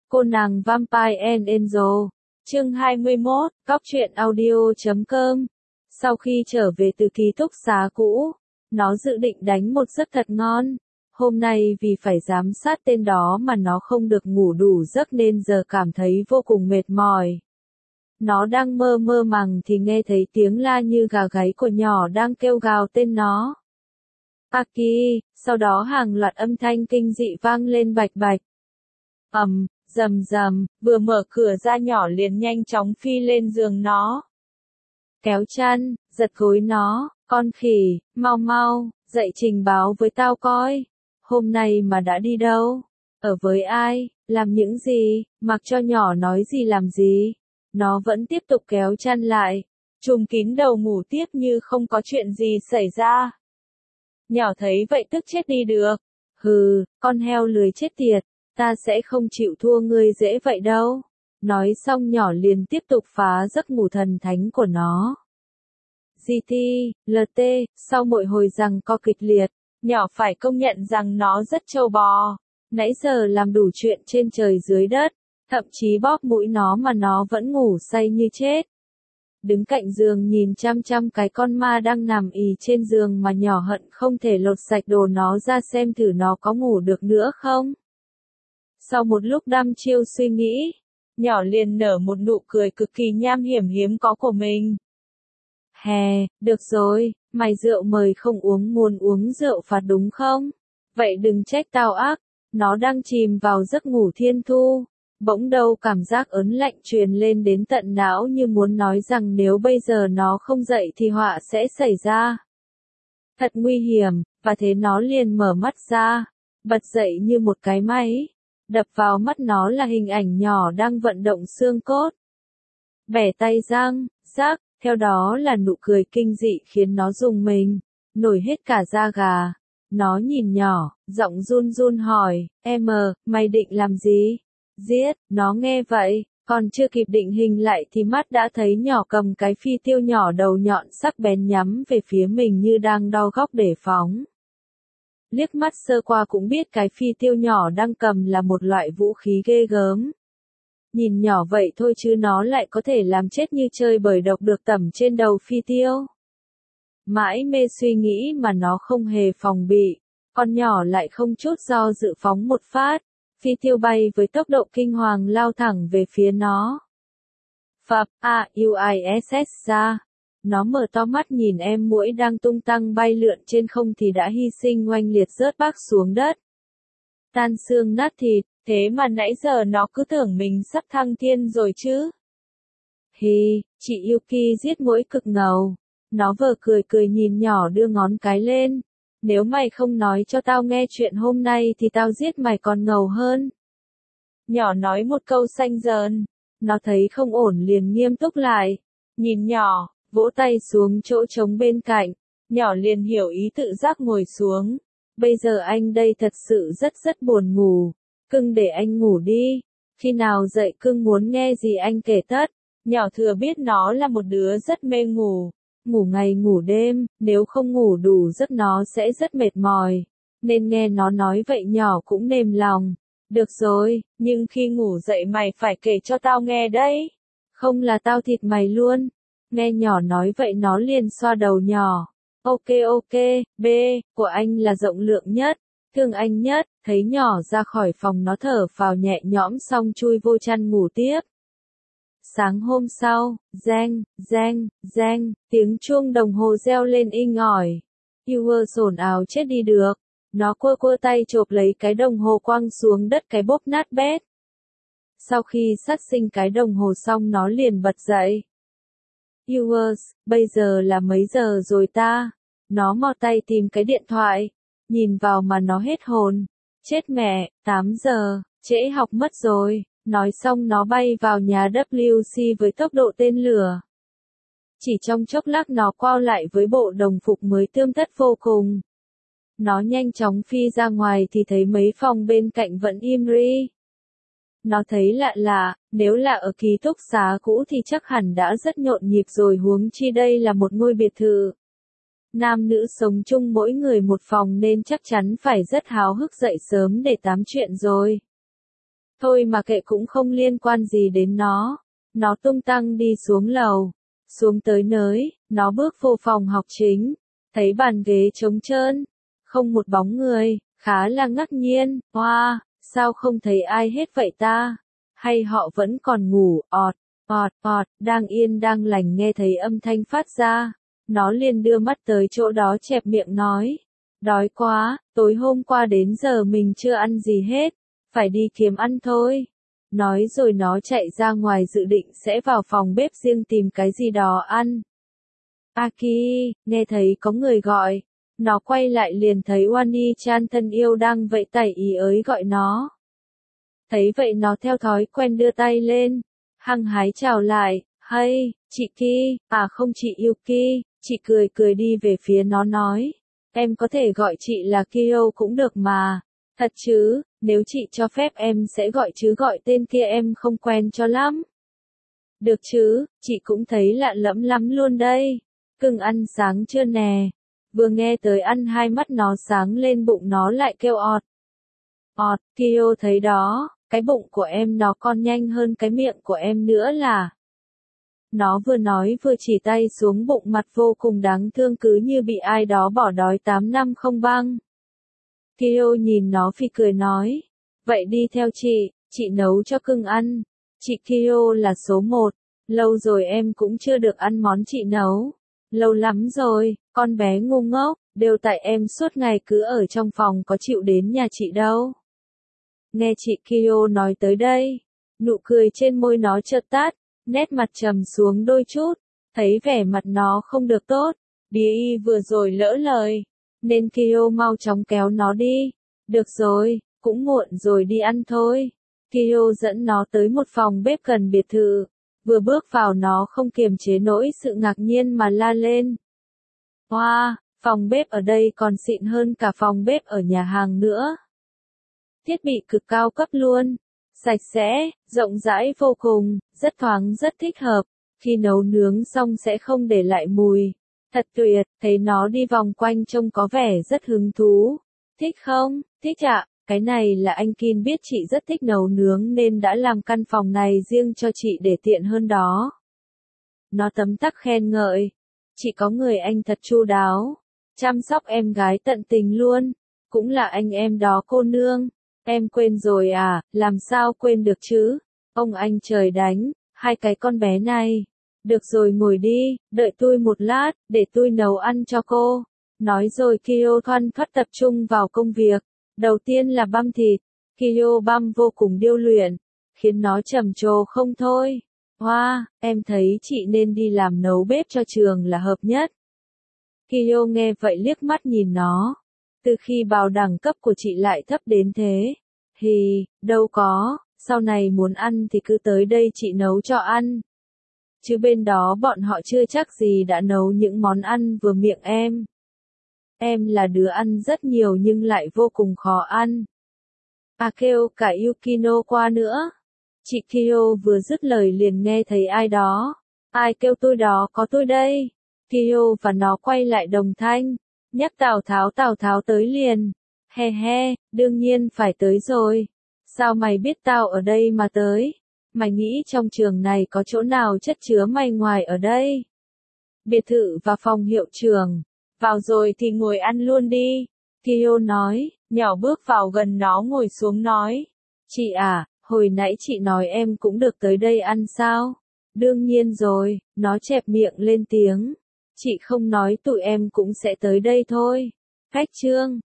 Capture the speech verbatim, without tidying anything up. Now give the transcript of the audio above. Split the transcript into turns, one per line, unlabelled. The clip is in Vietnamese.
Cô nàng Vampire and Angel, chương hai mươi mốt, cóc truyện audio chấm com. Sau khi trở về từ ký túc xá cũ, nó dự định đánh một giấc thật ngon. Hôm nay vì phải giám sát tên đó mà nó không được ngủ đủ giấc nên giờ cảm thấy vô cùng mệt mỏi. Nó đang mơ mơ màng thì nghe thấy tiếng la như gà gáy của nhỏ đang kêu gào tên nó. Aki, sau đó hàng loạt âm thanh kinh dị vang lên bạch bạch. Ầm, rầm rầm, vừa mở cửa ra nhỏ liền nhanh chóng phi lên giường nó. Kéo chăn, giật gối nó, con khỉ, mau mau, dậy trình báo với tao coi. Hôm nay mà đã đi đâu? Ở với ai? Làm những gì? Mặc cho nhỏ nói gì làm gì? Nó vẫn tiếp tục kéo chăn lại, trùm kín đầu ngủ tiếp như không có chuyện gì xảy ra. Nhỏ thấy vậy tức chết đi được. Hừ, con heo lười chết tiệt, ta sẽ không chịu thua ngươi dễ vậy đâu. Nói xong nhỏ liền tiếp tục phá giấc ngủ thần thánh của nó. giê tê, lờ tê, sau mỗi hồi giằng co kịch liệt, nhỏ phải công nhận rằng nó rất trâu bò. Nãy giờ làm đủ chuyện trên trời dưới đất, thậm chí bóp mũi nó mà nó vẫn ngủ say như chết. Đứng cạnh giường nhìn chăm chăm cái con ma đang nằm ì trên giường mà nhỏ hận không thể lột sạch đồ nó ra xem thử nó có ngủ được nữa không. Sau một lúc đăm chiêu suy nghĩ, nhỏ liền nở một nụ cười cực kỳ nham hiểm hiếm có của mình. Hè, được rồi, mày rượu mời không uống muốn uống rượu phạt đúng không? Vậy đừng trách tao ác, nó đang chìm vào giấc ngủ thiên thu. Bỗng đâu cảm giác ớn lạnh truyền lên đến tận não như muốn nói rằng nếu bây giờ nó không dậy thì họa sẽ xảy ra. Thật nguy hiểm, và thế nó liền mở mắt ra, bật dậy như một cái máy. Đập vào mắt nó là hình ảnh nhỏ đang vận động xương cốt. Bẻ tay răng, rác, theo đó là nụ cười kinh dị khiến nó rùng mình, nổi hết cả da gà. Nó nhìn nhỏ, giọng run run hỏi, em, mày định làm gì? Giết, nó nghe vậy, còn chưa kịp định hình lại thì mắt đã thấy nhỏ cầm cái phi tiêu nhỏ đầu nhọn sắc bén nhắm về phía mình như đang đo góc để phóng. Liếc mắt sơ qua cũng biết cái phi tiêu nhỏ đang cầm là một loại vũ khí ghê gớm. Nhìn nhỏ vậy thôi chứ nó lại có thể làm chết như chơi bời độc được tẩm trên đầu phi tiêu. Mãi mê suy nghĩ mà nó không hề phòng bị, con nhỏ lại không chút do dự phóng một phát. Phi tiêu bay với tốc độ kinh hoàng lao thẳng về phía nó. Phập, a, u i ét ét ra. Nó mở to mắt nhìn em muỗi đang tung tăng bay lượn trên không thì đã hy sinh oanh liệt rớt bác xuống đất. Tan xương nát thịt, thế mà nãy giờ nó cứ tưởng mình sắp thăng thiên rồi chứ. Hi, chị Yuki giết muỗi cực ngầu. Nó vờ cười cười nhìn nhỏ đưa ngón cái lên. Nếu mày không nói cho tao nghe chuyện hôm nay thì tao giết mày còn ngầu hơn. Nhỏ nói một câu xanh dờn. Nó thấy không ổn liền nghiêm túc lại. Nhìn nhỏ, vỗ tay xuống chỗ trống bên cạnh. Nhỏ liền hiểu ý tự giác ngồi xuống. Bây giờ anh đây thật sự rất rất buồn ngủ. Cưng để anh ngủ đi. Khi nào dậy cưng muốn nghe gì anh kể tất. Nhỏ thừa biết nó là một đứa rất mê ngủ. Ngủ ngày ngủ đêm, nếu không ngủ đủ giấc nó sẽ rất mệt mỏi. Nên nghe nó nói vậy nhỏ cũng mềm lòng. Được rồi, nhưng khi ngủ dậy mày phải kể cho tao nghe đấy. Không là tao thịt mày luôn. Nghe nhỏ nói vậy nó liền xoa đầu nhỏ. Ok ok, B, của anh là rộng lượng nhất, thương anh nhất. Thấy nhỏ ra khỏi phòng nó thở phào nhẹ nhõm xong chui vô chăn ngủ tiếp. Sáng hôm sau, reng, reng, reng, tiếng chuông đồng hồ reo lên inh ỏi. Hughes ồn ào chết đi được. Nó quơ quơ tay chộp lấy cái đồng hồ quăng xuống đất cái bốp nát bét. Sau khi sát sinh cái đồng hồ xong nó liền bật dậy. Hughes, bây giờ là mấy giờ rồi ta? Nó mò tay tìm cái điện thoại. Nhìn vào mà nó hết hồn. Chết mẹ, tám giờ, trễ học mất rồi. Nói xong nó bay vào nhà W C với tốc độ tên lửa. Chỉ trong chốc lát nó quay lại với bộ đồng phục mới tươm tất vô cùng. Nó nhanh chóng phi ra ngoài thì thấy mấy phòng bên cạnh vẫn im ri. Nó thấy lạ lạ, nếu là ở ký túc xá cũ thì chắc hẳn đã rất nhộn nhịp rồi huống chi đây là một ngôi biệt thự. Nam nữ sống chung mỗi người một phòng nên chắc chắn phải rất háo hức dậy sớm để tám chuyện rồi. Thôi mà kệ cũng không liên quan gì đến nó. Nó tung tăng đi xuống lầu. Xuống tới nơi, nó bước vô phòng học chính. Thấy bàn ghế trống trơn. Không một bóng người, khá là ngạc nhiên. Wow, sao không thấy ai hết vậy ta? Hay họ vẫn còn ngủ, ọt, ọt, ọt, đang yên đang lành nghe thấy âm thanh phát ra. Nó liền đưa mắt tới chỗ đó chẹp miệng nói. Đói quá, tối hôm qua đến giờ mình chưa ăn gì hết. Phải đi kiếm ăn thôi. Nói rồi nó chạy ra ngoài dự định sẽ vào phòng bếp riêng tìm cái gì đó ăn. Aki, nghe thấy có người gọi. Nó quay lại liền thấy Wani-chan thân yêu đang vẫy tay ý ới gọi nó. Thấy vậy nó theo thói quen đưa tay lên. Hăng hái chào lại. Hay, chị Ki, à không chị Yuki. Chị cười cười đi về phía nó nói. Em có thể gọi chị là Kyo cũng được mà. Thật chứ, nếu chị cho phép em sẽ gọi chứ gọi tên kia em không quen cho lắm. Được chứ, chị cũng thấy lạ lẫm lắm luôn đây. Cưng ăn sáng chưa nè? Vừa nghe tới ăn hai mắt nó sáng lên bụng nó lại kêu ọt. Ọt, Kyo thấy đó, cái bụng của em nó còn nhanh hơn cái miệng của em nữa là. Nó vừa nói vừa chỉ tay xuống bụng mặt vô cùng đáng thương cứ như bị ai đó bỏ đói tám năm không băng. Kyo nhìn nó phì cười nói. Vậy đi theo chị, chị nấu cho cưng ăn. Chị Kyo là số một. Lâu rồi em cũng chưa được ăn món chị nấu. Lâu lắm rồi, con bé ngu ngốc, đều tại em suốt ngày cứ ở trong phòng có chịu đến nhà chị đâu. Nghe chị Kyo nói tới đây, nụ cười trên môi nó chợt tắt, nét mặt trầm xuống đôi chút, thấy vẻ mặt nó không được tốt, Bia y vừa rồi lỡ lời, nên Kyo mau chóng kéo nó đi. Được rồi, cũng muộn rồi đi ăn thôi. Kyo dẫn nó tới một phòng bếp gần biệt thự. Vừa bước vào nó không kiềm chế nổi sự ngạc nhiên mà la lên. Wow, phòng bếp ở đây còn xịn hơn cả phòng bếp ở nhà hàng nữa. Thiết bị cực cao cấp luôn. Sạch sẽ, rộng rãi vô cùng, rất thoáng rất thích hợp. Khi nấu nướng xong sẽ không để lại mùi. Thật tuyệt, thấy nó đi vòng quanh trông có vẻ rất hứng thú. Thích không? Thích ạ. Cái này là anh Kim biết chị rất thích nấu nướng nên đã làm căn phòng này riêng cho chị để tiện hơn đó. Nó tấm tắc khen ngợi. Chị có người anh thật chu đáo. Chăm sóc em gái tận tình luôn. Cũng là anh em đó cô nương. Em quên rồi à, làm sao quên được chứ? Ông anh trời đánh, hai cái con bé này. Được rồi ngồi đi, đợi tôi một lát, để tôi nấu ăn cho cô. Nói rồi Kyo thoăn thoắt tập trung vào công việc. Đầu tiên là băm thịt. Kyo băm vô cùng điêu luyện, khiến nó trầm trồ không thôi. Hoa, wow, em thấy chị nên đi làm nấu bếp cho trường là hợp nhất. Kyo nghe vậy liếc mắt nhìn nó. Từ khi vào đẳng cấp của chị lại thấp đến thế. Thì, đâu có, sau này muốn ăn thì cứ tới đây chị nấu cho ăn. Chứ bên đó bọn họ chưa chắc gì đã nấu những món ăn vừa miệng em. Em là đứa ăn rất nhiều nhưng lại vô cùng khó ăn. À kêu cả Yukino qua nữa. Chị Kyo vừa dứt lời liền nghe thấy ai đó. Ai kêu tôi đó có tôi đây. Kyo và nó quay lại đồng thanh. Nhắc Tào Tháo Tào Tháo tới liền. He he, đương nhiên phải tới rồi. Sao mày biết tao ở đây mà tới? Mày nghĩ trong trường này có chỗ nào chất chứa mày ngoài ở đây? Biệt thự và phòng hiệu trưởng. Vào rồi thì ngồi ăn luôn đi. Kyo nói, nhỏ bước vào gần nó ngồi xuống nói. Chị à, hồi nãy chị nói em cũng được tới đây ăn sao? Đương nhiên rồi, nó chẹp miệng lên tiếng. Chị không nói tụi em cũng sẽ tới đây thôi. Khách trương.